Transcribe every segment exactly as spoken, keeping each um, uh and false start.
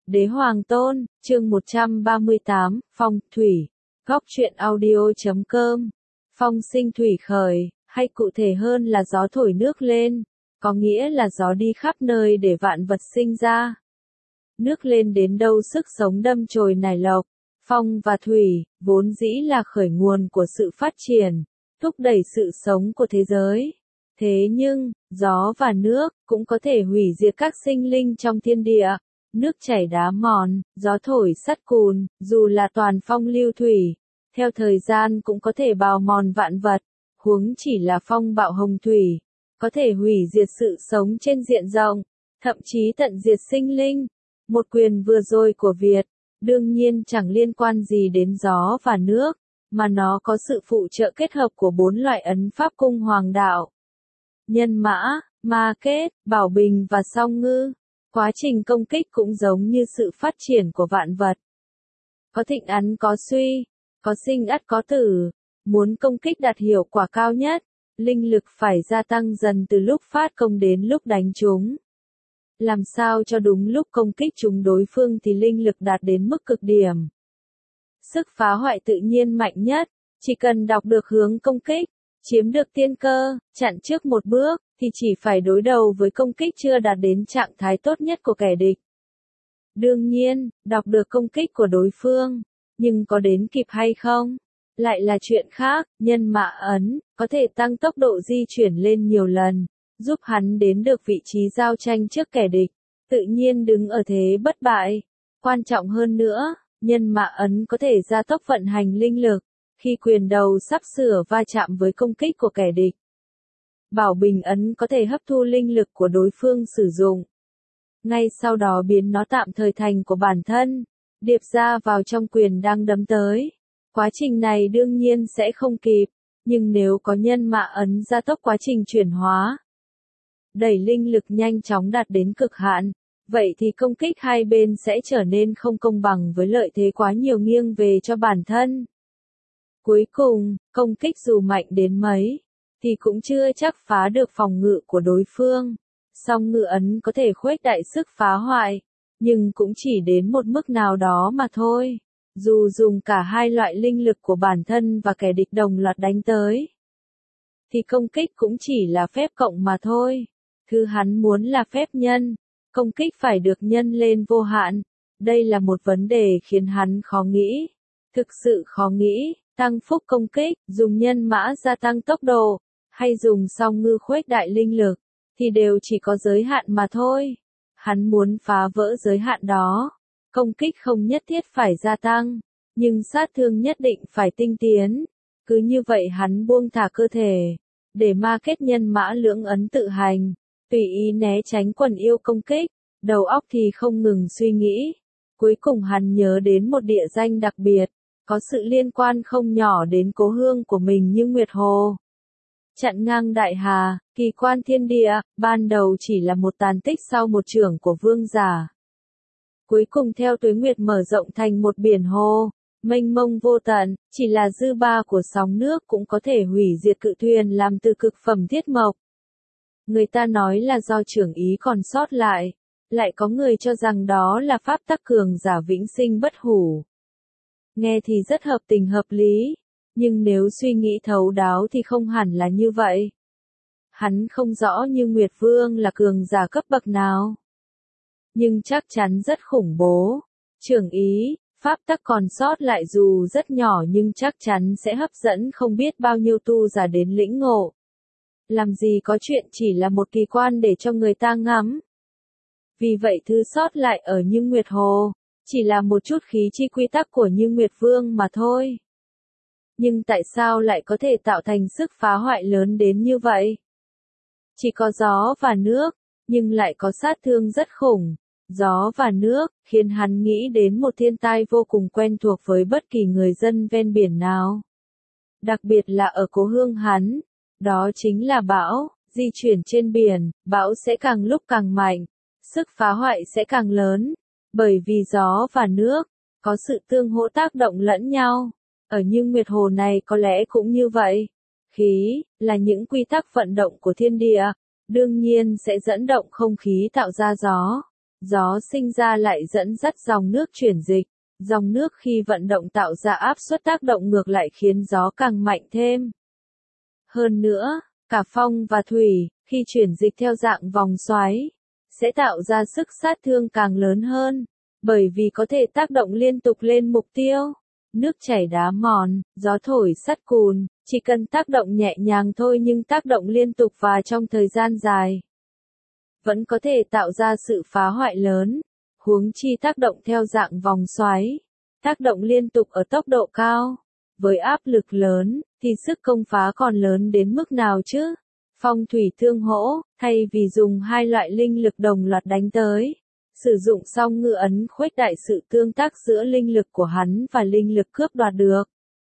Đế Hoàng Tôn, chương một trăm ba mươi tám, Phong thủy. Góc truyện audio chấm com. Phong sinh thủy khởi, hay cụ thể hơn là gió thổi nước lên, có nghĩa là gió đi khắp nơi để vạn vật sinh ra. Nước lên đến đâu sức sống đâm chồi nảy lộc. Phong và thủy, vốn dĩ là khởi nguồn của sự phát triển, thúc đẩy sự sống của thế giới. Thế nhưng, gió và nước cũng có thể hủy diệt các sinh linh trong thiên địa. Nước chảy đá mòn, gió thổi sắt cùn, dù là toàn phong lưu thủy, theo thời gian cũng có thể bào mòn vạn vật, huống chỉ là phong bạo hồng thủy, có thể hủy diệt sự sống trên diện rộng, thậm chí tận diệt sinh linh. Một quyền vừa rồi của Việt, đương nhiên chẳng liên quan gì đến gió và nước, mà nó có sự phụ trợ kết hợp của bốn loại ấn pháp cung hoàng đạo. Nhân mã, ma kết, bảo bình và song ngư. Quá trình công kích cũng giống như sự phát triển của vạn vật. Có thịnh ắn có suy, có sinh ắt có tử. Muốn công kích đạt hiệu quả cao nhất, linh lực phải gia tăng dần từ lúc phát công đến lúc đánh chúng. Làm sao cho đúng lúc công kích chúng đối phương thì linh lực đạt đến mức cực điểm. Sức phá hoại tự nhiên mạnh nhất, chỉ cần đọc được hướng công kích, chiếm được tiên cơ, chặn trước một bước, thì chỉ phải đối đầu với công kích chưa đạt đến trạng thái tốt nhất của kẻ địch. Đương nhiên, đọc được công kích của đối phương, nhưng có đến kịp hay không, lại là chuyện khác. Nhân mã ấn, có thể tăng tốc độ di chuyển lên nhiều lần, giúp hắn đến được vị trí giao tranh trước kẻ địch, tự nhiên đứng ở thế bất bại. Quan trọng hơn nữa, nhân mã ấn có thể gia tốc vận hành linh lực, khi quyền đầu sắp sửa va chạm với công kích của kẻ địch. Bảo bình ấn có thể hấp thu linh lực của đối phương sử dụng, ngay sau đó biến nó tạm thời thành của bản thân, điệp ra vào trong quyền đang đấm tới. Quá trình này đương nhiên sẽ không kịp, nhưng nếu có nhân mã ấn gia tốc quá trình chuyển hóa, đẩy linh lực nhanh chóng đạt đến cực hạn, vậy thì công kích hai bên sẽ trở nên không công bằng với lợi thế quá nhiều nghiêng về cho bản thân. Cuối cùng, công kích dù mạnh đến mấy, thì cũng chưa chắc phá được phòng ngự của đối phương. Song ngự ấn có thể khuếch đại sức phá hoại, nhưng cũng chỉ đến một mức nào đó mà thôi. Dù dùng cả hai loại linh lực của bản thân và kẻ địch đồng loạt đánh tới, thì công kích cũng chỉ là phép cộng mà thôi. Thứ hắn muốn là phép nhân, công kích phải được nhân lên vô hạn. Đây là một vấn đề khiến hắn khó nghĩ. Thực sự khó nghĩ, tăng phúc công kích, dùng nhân mã gia tăng tốc độ, hay dùng song ngư khuếch đại linh lực, thì đều chỉ có giới hạn mà thôi. Hắn muốn phá vỡ giới hạn đó. Công kích không nhất thiết phải gia tăng, nhưng sát thương nhất định phải tinh tiến. Cứ như vậy hắn buông thả cơ thể, để ma kết nhân mã lưỡng ấn tự hành, tùy ý né tránh quần yêu công kích, đầu óc thì không ngừng suy nghĩ. Cuối cùng hắn nhớ đến một địa danh đặc biệt, có sự liên quan không nhỏ đến cố hương của mình như Nguyệt Hồ. Chặn ngang đại hà, kỳ quan thiên địa, ban đầu chỉ là một tàn tích sau một chưởng của vương giả. Cuối cùng theo tuế nguyệt mở rộng thành một biển hồ, mênh mông vô tận, chỉ là dư ba của sóng nước cũng có thể hủy diệt cự thuyền làm từ cực phẩm thiết mộc. Người ta nói là do chưởng ý còn sót lại, lại có người cho rằng đó là pháp tắc cường giả vĩnh sinh bất hủ. Nghe thì rất hợp tình hợp lý, nhưng nếu suy nghĩ thấu đáo thì không hẳn là như vậy. Hắn không rõ như Nguyệt Vương là cường giả cấp bậc nào, nhưng chắc chắn rất khủng bố. Chưởng ý, pháp tắc còn sót lại dù rất nhỏ nhưng chắc chắn sẽ hấp dẫn không biết bao nhiêu tu giả đến lĩnh ngộ. Làm gì có chuyện chỉ là một kỳ quan để cho người ta ngắm. Vì vậy thứ sót lại ở Như Nguyệt Hồ, chỉ là một chút khí chi quy tắc của Như Nguyệt Vương mà thôi. Nhưng tại sao lại có thể tạo thành sức phá hoại lớn đến như vậy? Chỉ có gió và nước, nhưng lại có sát thương rất khủng. Gió và nước, khiến hắn nghĩ đến một thiên tai vô cùng quen thuộc với bất kỳ người dân ven biển nào. Đặc biệt là ở cố hương hắn, đó chính là bão. Di chuyển trên biển, bão sẽ càng lúc càng mạnh, sức phá hoại sẽ càng lớn, bởi vì gió và nước có sự tương hỗ tác động lẫn nhau. Ở Như Nguyệt Hồ này có lẽ cũng như vậy. Khí là những quy tắc vận động của thiên địa, đương nhiên sẽ dẫn động không khí tạo ra gió. Gió sinh ra lại dẫn dắt dòng nước chuyển dịch. Dòng nước khi vận động tạo ra áp suất tác động ngược lại khiến gió càng mạnh thêm. Hơn nữa, cả phong và thủy, khi chuyển dịch theo dạng vòng xoáy, sẽ tạo ra sức sát thương càng lớn hơn, bởi vì có thể tác động liên tục lên mục tiêu. Nước chảy đá mòn, gió thổi sắt cùn, chỉ cần tác động nhẹ nhàng thôi nhưng tác động liên tục và trong thời gian dài, vẫn có thể tạo ra sự phá hoại lớn. Huống chi tác động theo dạng vòng xoáy, tác động liên tục ở tốc độ cao, với áp lực lớn, thì sức công phá còn lớn đến mức nào chứ? Phong thủy tương hỗ, thay vì dùng hai loại linh lực đồng loạt đánh tới, sử dụng song ngư ấn khuếch đại sự tương tác giữa linh lực của hắn và linh lực cướp đoạt được.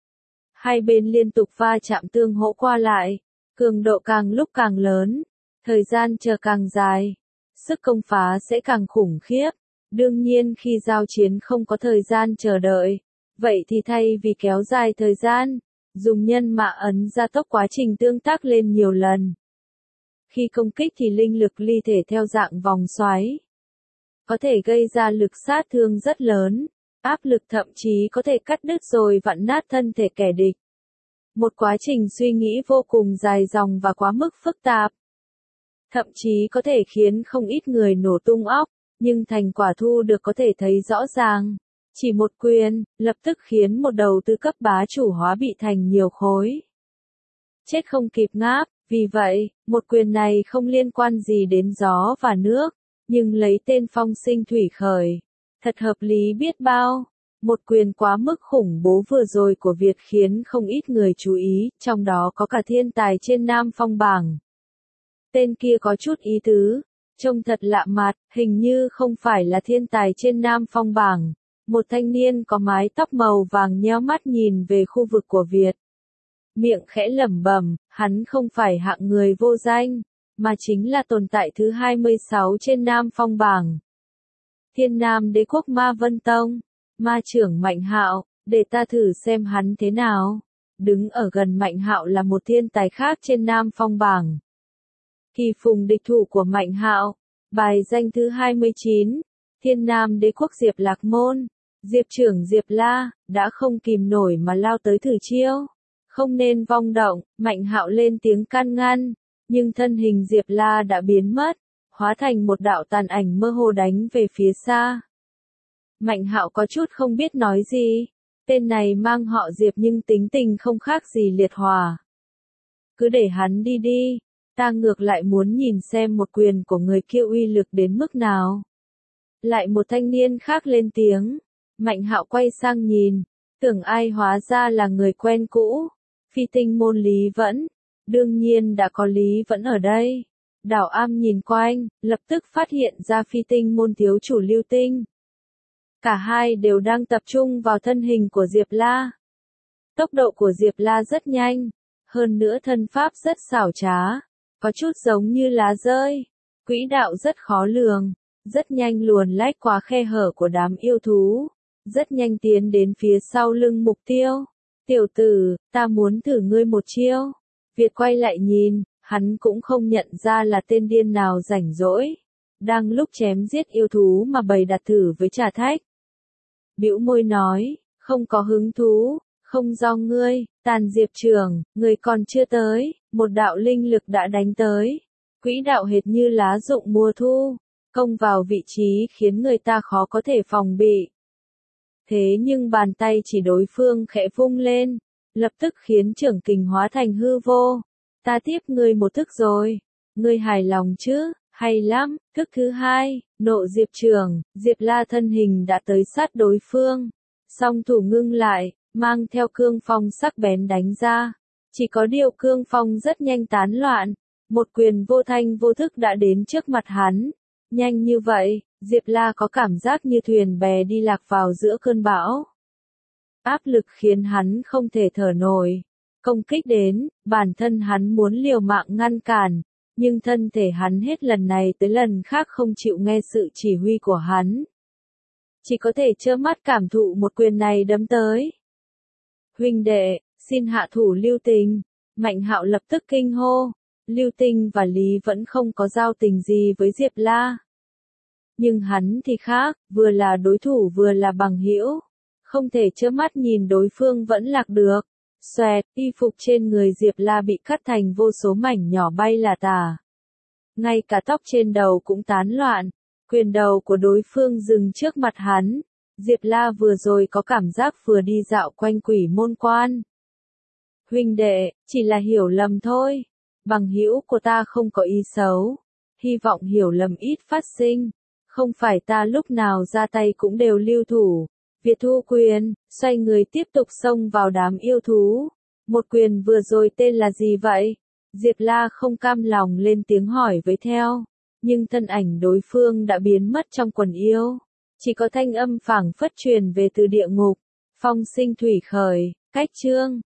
Hai bên liên tục va chạm tương hỗ qua lại, cường độ càng lúc càng lớn, thời gian chờ càng dài, sức công phá sẽ càng khủng khiếp. Đương nhiên khi giao chiến không có thời gian chờ đợi, vậy thì thay vì kéo dài thời gian, dùng nhân mã ấn gia tốc quá trình tương tác lên nhiều lần. Khi công kích thì linh lực ly thể theo dạng vòng xoáy, có thể gây ra lực sát thương rất lớn, áp lực thậm chí có thể cắt đứt rồi vặn nát thân thể kẻ địch. Một quá trình suy nghĩ vô cùng dài dòng và quá mức phức tạp. Thậm chí có thể khiến không ít người nổ tung óc, nhưng thành quả thu được có thể thấy rõ ràng. Chỉ một quyền, lập tức khiến một đầu tư cấp bá chủ hóa bị thành nhiều khối. Chết không kịp ngáp, vì vậy, một quyền này không liên quan gì đến gió và nước, nhưng lấy tên phong sinh thủy khởi. Thật hợp lý biết bao. Một quyền quá mức khủng bố vừa rồi của Việt khiến không ít người chú ý, trong đó có cả thiên tài trên Nam Phong bảng. Tên kia có chút ý tứ, trông thật lạ mặt, hình như không phải là thiên tài trên Nam Phong bảng. Một thanh niên có mái tóc màu vàng nheo mắt nhìn về khu vực của Việt. Miệng khẽ lẩm bẩm, hắn không phải hạng người vô danh, mà chính là tồn tại thứ hai mươi sáu trên Nam Phong bảng. Thiên Nam Đế quốc Ma Vân Tông, ma trưởng Mạnh Hạo, để ta thử xem hắn thế nào. Đứng ở gần Mạnh Hạo là một thiên tài khác trên Nam Phong bảng. Kỳ Phùng địch thủ của Mạnh Hạo, bài danh thứ hai mươi chín, Thiên Nam Đế quốc Diệp Lạc Môn, Diệp trưởng Diệp La, đã không kìm nổi mà lao tới thử chiêu. Không nên vong động, Mạnh Hạo lên tiếng can ngăn, nhưng thân hình Diệp La đã biến mất, hóa thành một đạo tàn ảnh mơ hồ đánh về phía xa. Mạnh Hạo có chút không biết nói gì, tên này mang họ Diệp nhưng tính tình không khác gì Liệt Hòa. Cứ để hắn đi đi, ta ngược lại muốn nhìn xem một quyền của người kia uy lực đến mức nào. Lại một thanh niên khác lên tiếng, Mạnh Hạo quay sang nhìn, tưởng ai hóa ra là người quen cũ, Phi Tinh môn Lý Vẫn, đương nhiên đã có Lý Vẫn ở đây. Đảo Am nhìn quanh, lập tức phát hiện ra Phi Tinh môn thiếu chủ Lưu Tinh. Cả hai đều đang tập trung vào thân hình của Diệp La. Tốc độ của Diệp La rất nhanh, hơn nữa thân pháp rất xảo trá, có chút giống như lá rơi, quỹ đạo rất khó lường, rất nhanh luồn lách qua khe hở của đám yêu thú, rất nhanh tiến đến phía sau lưng mục tiêu. Tiểu tử, ta muốn thử ngươi một chiêu. Việt quay lại nhìn, hắn cũng không nhận ra là tên điên nào rảnh rỗi, đang lúc chém giết yêu thú mà bày đặt thử với Trà Thách. Bĩu môi nói, không có hứng thú, không do ngươi. Tàn Diệp trưởng, người còn chưa tới, một đạo linh lực đã đánh tới. Quỹ đạo hệt như lá rụng mùa thu, công vào vị trí khiến người ta khó có thể phòng bị. Thế nhưng bàn tay chỉ đối phương khẽ vung lên, lập tức khiến trưởng kình hóa thành hư vô. Ta tiếp ngươi một thức rồi, ngươi hài lòng chứ? Hay lắm. Thức thứ hai, nộ Diệp trưởng, Diệp La thân hình đã tới sát đối phương, song thủ ngưng lại, mang theo cương phong sắc bén đánh ra. Chỉ có điều cương phong rất nhanh tán loạn, một quyền vô thanh vô thức đã đến trước mặt hắn. Nhanh như vậy, Diệp La có cảm giác như thuyền bè đi lạc vào giữa cơn bão. Áp lực khiến hắn không thể thở nổi. Công kích đến, bản thân hắn muốn liều mạng ngăn cản, nhưng thân thể hắn hết lần này tới lần khác không chịu nghe sự chỉ huy của hắn. Chỉ có thể trơ mắt cảm thụ một quyền này đấm tới. Huynh đệ, xin hạ thủ Lưu Tình. Mạnh Hạo lập tức kinh hô. Lưu Tình và Lý vẫn không có giao tình gì với Diệp La. Nhưng hắn thì khác, vừa là đối thủ vừa là bằng hữu. Không thể trơ mắt nhìn đối phương vẫn lạc được. Xoẹt, y phục trên người Diệp La bị cắt thành vô số mảnh nhỏ bay là tả. Ngay cả tóc trên đầu cũng tán loạn. Quyền đầu của đối phương dừng trước mặt hắn. Diệp La vừa rồi có cảm giác vừa đi dạo quanh quỷ môn quan. Huynh đệ, chỉ là hiểu lầm thôi. Bằng hữu của ta không có ý xấu. Hy vọng hiểu lầm ít phát sinh. Không phải ta lúc nào ra tay cũng đều lưu thủ. Việt thu quyền, xoay người tiếp tục xông vào đám yêu thú. Một quyền vừa rồi tên là gì vậy? Diệp La không cam lòng lên tiếng hỏi với theo. Nhưng thân ảnh đối phương đã biến mất trong quần yêu. Chỉ có thanh âm phảng phất truyền về từ địa ngục. Phong sinh thủy khởi, cách chương.